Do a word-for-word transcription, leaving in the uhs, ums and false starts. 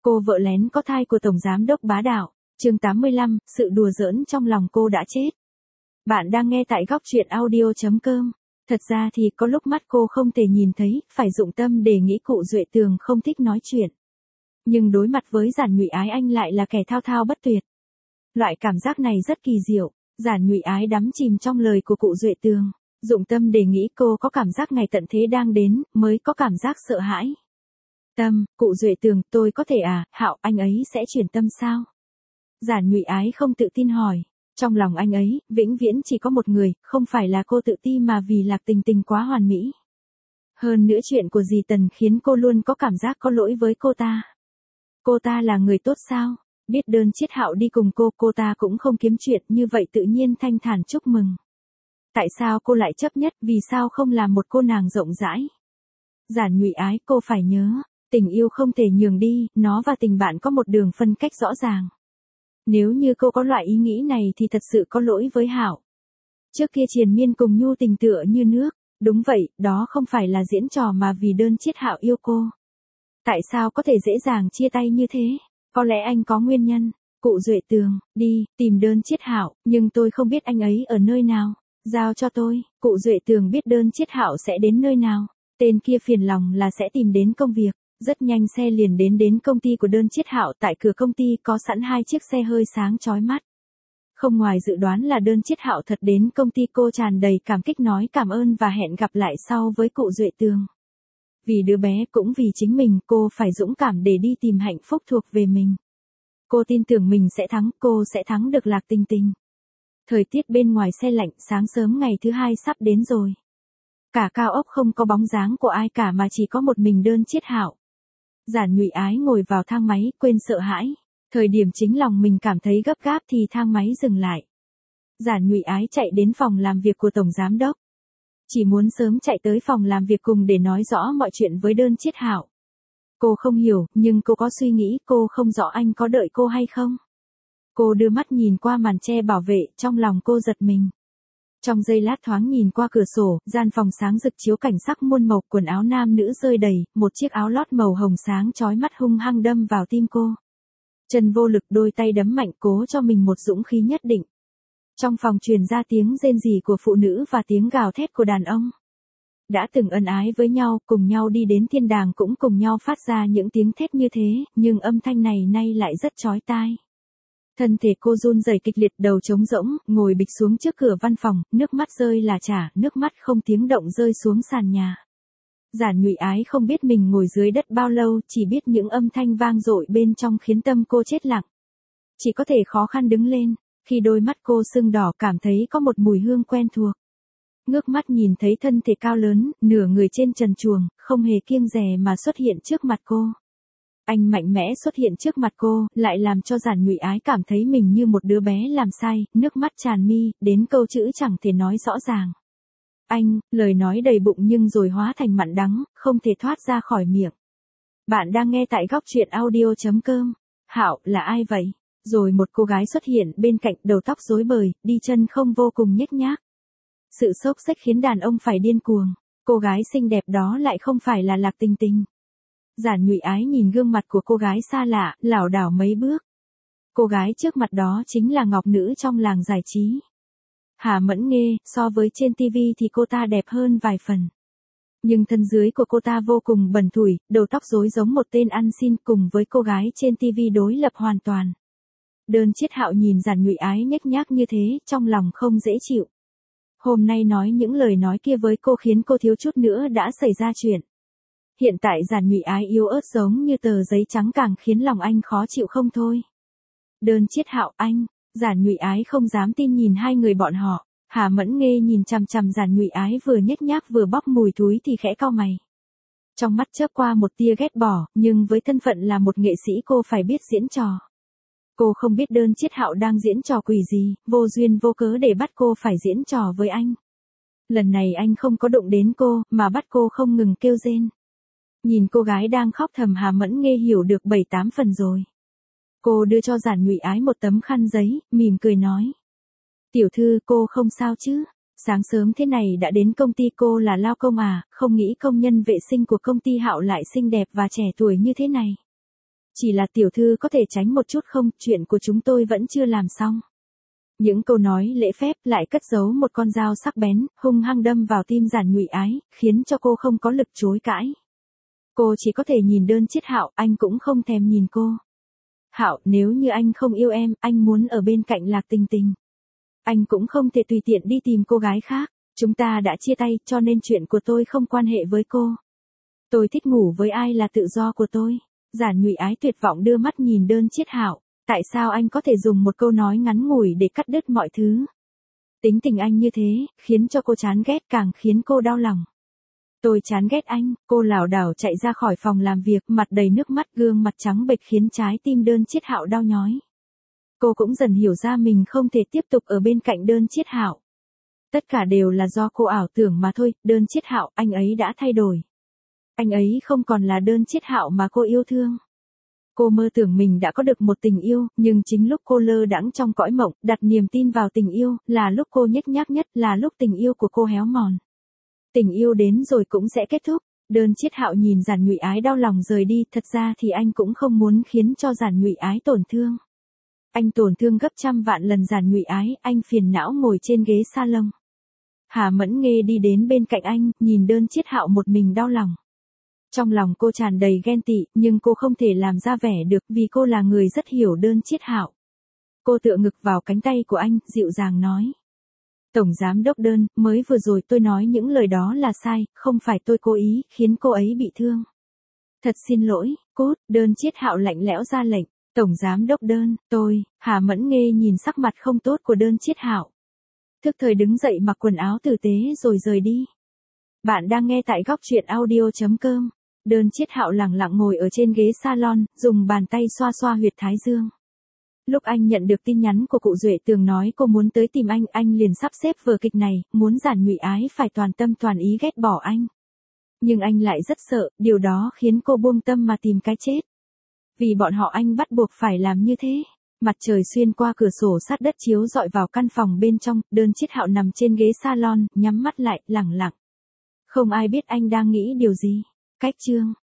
Cô vợ lén có thai của Tổng Giám đốc bá đạo. Chương tám mươi lăm, sự đùa giỡn trong lòng cô đã chết. Bạn đang nghe tại góc truyện audio chấm com. Thật ra thì có lúc mắt cô không thể nhìn thấy, phải dụng tâm để nghĩ cụ Duệ Tường không thích nói chuyện. Nhưng đối mặt với Giản Nhụy Ái anh lại là kẻ thao thao bất tuyệt. Loại cảm giác này rất kỳ diệu, Giản Nhụy Ái đắm chìm trong lời của cụ Duệ Tường. Dụng tâm để nghĩ cô có cảm giác ngày tận thế đang đến, mới có cảm giác sợ hãi. Tâm, cụ Duệ Tường, tôi có thể à, Hạo, anh ấy sẽ chuyển tâm sao? Giản Nhụy Ái không tự tin hỏi. Trong lòng anh ấy, vĩnh viễn chỉ có một người, không phải là cô tự ti mà vì Lạc Tình Tình quá hoàn mỹ. Hơn nữa chuyện của dì Tần khiến cô luôn có cảm giác có lỗi với cô ta. Cô ta là người tốt sao? Biết đơn Chiết Hạo đi cùng cô, cô ta cũng không kiếm chuyện, như vậy tự nhiên thanh thản chúc mừng. Tại sao cô lại chấp nhất, vì sao không làm một cô nàng rộng rãi? Giản Nhụy Ái, cô phải nhớ, tình yêu không thể nhường đi, nó và tình bạn có một đường phân cách rõ ràng. Nếu như cô có loại ý nghĩ này thì thật sự có lỗi với Hạo. Trước kia triền miên cùng nhu tình tựa như nước, đúng vậy, đó không phải là diễn trò mà vì đơn Chiết Hạo yêu cô. Tại sao có thể dễ dàng chia tay như thế? Có lẽ anh có nguyên nhân. Cụ Duệ Tường, đi, tìm đơn Chiết Hạo, nhưng tôi không biết anh ấy ở nơi nào. Giao cho tôi. Cụ Duệ Tường biết đơn Chiết Hạo sẽ đến nơi nào. Tên kia phiền lòng là sẽ tìm đến công việc. Rất nhanh xe liền đến đến công ty của đơn Chiết Hạo, tại cửa công ty có sẵn hai chiếc xe hơi sáng chói mắt. Không ngoài dự đoán là đơn Chiết Hạo thật đến công ty, cô tràn đầy cảm kích nói cảm ơn và hẹn gặp lại sau với cụ Duệ Tường. Vì đứa bé cũng vì chính mình, cô phải dũng cảm để đi tìm hạnh phúc thuộc về mình. Cô tin tưởng mình sẽ thắng, cô sẽ thắng được Lạc Tình Tình. Thời tiết bên ngoài se lạnh, sáng sớm ngày thứ hai sắp đến rồi. Cả cao ốc không có bóng dáng của ai cả mà chỉ có một mình đơn Chiết Hạo. Giản Nhụy Ái ngồi vào thang máy, quên sợ hãi. Thời điểm chính lòng mình cảm thấy gấp gáp thì thang máy dừng lại. Giản Nhụy Ái chạy đến phòng làm việc của Tổng Giám đốc. Chỉ muốn sớm chạy tới phòng làm việc cùng để nói rõ mọi chuyện với đơn Chiết Hạo. Cô không hiểu, nhưng cô có suy nghĩ, cô không rõ anh có đợi cô hay không. Cô đưa mắt nhìn qua màn che bảo vệ, trong lòng cô giật mình. Trong giây lát thoáng nhìn qua cửa sổ, gian phòng sáng rực chiếu cảnh sắc muôn màu, quần áo nam nữ rơi đầy, một chiếc áo lót màu hồng sáng chói mắt hung hăng đâm vào tim cô. Chân vô lực, đôi tay đấm mạnh cố cho mình một dũng khí nhất định. Trong phòng truyền ra tiếng rên rỉ của phụ nữ và tiếng gào thét của đàn ông. Đã từng ân ái với nhau, cùng nhau đi đến thiên đàng cũng cùng nhau phát ra những tiếng thét như thế, nhưng âm thanh này nay lại rất chói tai. Thân thể cô run rẩy kịch liệt, đầu trống rỗng, ngồi bịch xuống trước cửa văn phòng, nước mắt rơi là chả, nước mắt không tiếng động rơi xuống sàn nhà. Giản Nhụy Ái không biết mình ngồi dưới đất bao lâu, chỉ biết những âm thanh vang dội bên trong khiến tâm cô chết lặng. Chỉ có thể khó khăn đứng lên, khi đôi mắt cô sưng đỏ cảm thấy có một mùi hương quen thuộc. Ngước mắt nhìn thấy thân thể cao lớn, nửa người trên trần truồng, không hề kiêng dè mà xuất hiện trước mặt cô. Anh mạnh mẽ xuất hiện trước mặt cô, lại làm cho Giản Nhụy Ái cảm thấy mình như một đứa bé làm sai, nước mắt tràn mi, đến câu chữ chẳng thể nói rõ ràng. Anh, lời nói đầy bụng nhưng rồi hóa thành mặn đắng, không thể thoát ra khỏi miệng. Bạn đang nghe tại góc truyện audio chấm com. Hạo, là ai vậy? Rồi một cô gái xuất hiện bên cạnh, đầu tóc rối bời, đi chân không vô cùng nhếch nhác. Sự xốc xếch khiến đàn ông phải điên cuồng. Cô gái xinh đẹp đó lại không phải là Lạc Tình Tình. Giản Nhụy Ái nhìn gương mặt của cô gái xa lạ, lảo đảo mấy bước. Cô gái trước mặt đó chính là ngọc nữ trong làng giải trí. Hà Mẫn Nghê, so với trên ti vi thì cô ta đẹp hơn vài phần. Nhưng thân dưới của cô ta vô cùng bẩn thủi, đầu tóc rối giống một tên ăn xin, cùng với cô gái trên ti vi đối lập hoàn toàn. Đơn Chiết Hạo nhìn Giản Nhụy Ái nhếch nhác như thế, trong lòng không dễ chịu. Hôm nay nói những lời nói kia với cô khiến cô thiếu chút nữa đã xảy ra chuyện. Hiện tại Giản Nhụy Ái yếu ớt giống như tờ giấy trắng càng khiến lòng anh khó chịu không thôi. Đơn Chiết Hạo, anh. Giản Nhụy Ái không dám tin nhìn hai người bọn họ. Hà Mẫn Nghê nhìn chằm chằm Giản Nhụy Ái vừa nhếch nhác vừa bóc mùi túi thì khẽ cau mày. Trong mắt chớp qua một tia ghét bỏ, nhưng với thân phận là một nghệ sĩ cô phải biết diễn trò. Cô không biết đơn Chiết Hạo đang diễn trò quỷ gì, vô duyên vô cớ để bắt cô phải diễn trò với anh. Lần này anh không có đụng đến cô, mà bắt cô không ngừng kêu rên. Nhìn cô gái đang khóc thầm, Hà Mẫn Nghê hiểu được bảy tám phần rồi. Cô đưa cho Giản Nhụy Ái một tấm khăn giấy, mỉm cười nói. Tiểu thư, cô không sao chứ? Sáng sớm thế này đã đến công ty, cô là lao công à, không nghĩ công nhân vệ sinh của công ty Hạo lại xinh đẹp và trẻ tuổi như thế này. Chỉ là tiểu thư có thể tránh một chút không, chuyện của chúng tôi vẫn chưa làm xong. Những câu nói lễ phép lại cất giấu một con dao sắc bén, hung hăng đâm vào tim Giản Nhụy Ái, khiến cho cô không có lực chối cãi. Cô chỉ có thể nhìn Đơn Chiết Hạo, anh cũng không thèm nhìn cô. Hạo, nếu như anh không yêu em, anh muốn ở bên cạnh Lạc Tình Tình. Anh cũng không thể tùy tiện đi tìm cô gái khác. Chúng ta đã chia tay, cho nên chuyện của tôi không quan hệ với cô. Tôi thích ngủ với ai là tự do của tôi. Giản Nhụy Ái tuyệt vọng đưa mắt nhìn Đơn Chiết Hạo. Tại sao anh có thể dùng một câu nói ngắn ngủi để cắt đứt mọi thứ? Tính tình anh như thế, khiến cho cô chán ghét càng khiến cô đau lòng. Tôi chán ghét anh, cô lảo đảo chạy ra khỏi phòng làm việc, mặt đầy nước mắt, gương mặt trắng bệch khiến trái tim Đơn Chiết Hạo đau nhói. Cô cũng dần hiểu ra mình không thể tiếp tục ở bên cạnh Đơn Chiết Hạo. Tất cả đều là do cô ảo tưởng mà thôi, Đơn Chiết Hạo, anh ấy đã thay đổi. Anh ấy không còn là Đơn Chiết Hạo mà cô yêu thương. Cô mơ tưởng mình đã có được một tình yêu, nhưng chính lúc cô lơ đãng trong cõi mộng, đặt niềm tin vào tình yêu, là lúc cô nhếch nhác nhất, là lúc tình yêu của cô héo mòn. Tình yêu đến rồi cũng sẽ kết thúc. Đơn Chiết Hạo nhìn Giản Nhụy Ái đau lòng rời đi, thật ra thì anh cũng không muốn khiến cho Giản Nhụy Ái tổn thương. Anh tổn thương gấp trăm vạn lần Giản Nhụy Ái, anh phiền não ngồi trên ghế salon. Hà Mẫn Nghê đi đến bên cạnh anh, nhìn Đơn Chiết Hạo một mình đau lòng. Trong lòng cô tràn đầy ghen tị, nhưng cô không thể làm ra vẻ được vì cô là người rất hiểu Đơn Chiết Hạo. Cô tựa ngực vào cánh tay của anh, dịu dàng nói. Tổng giám đốc Đơn, mới vừa rồi tôi nói những lời đó là sai, không phải tôi cố ý, khiến cô ấy bị thương. Thật xin lỗi, cút, Đơn Chiết Hạo lạnh lẽo ra lệnh. Tổng giám đốc Đơn, tôi, Hà Mẫn Nghê nhìn sắc mặt không tốt của Đơn Chiết Hạo. Thức thời đứng dậy mặc quần áo tử tế rồi rời đi. Bạn đang nghe tại góc truyện audio chấm com. Đơn Chiết Hạo lẳng lặng ngồi ở trên ghế salon, dùng bàn tay xoa xoa huyệt thái dương. Lúc anh nhận được tin nhắn của cụ Duệ Tường nói cô muốn tới tìm anh, anh liền sắp xếp vở kịch này, muốn Giản Nhụy Ái phải toàn tâm toàn ý ghét bỏ anh. Nhưng anh lại rất sợ, điều đó khiến cô buông tâm mà tìm cái chết. Vì bọn họ anh bắt buộc phải làm như thế. Mặt trời xuyên qua cửa sổ sát đất chiếu rọi vào căn phòng bên trong, Đơn Chiết Hạo nằm trên ghế salon, nhắm mắt lại, lẳng lặng. Không ai biết anh đang nghĩ điều gì. Cách chương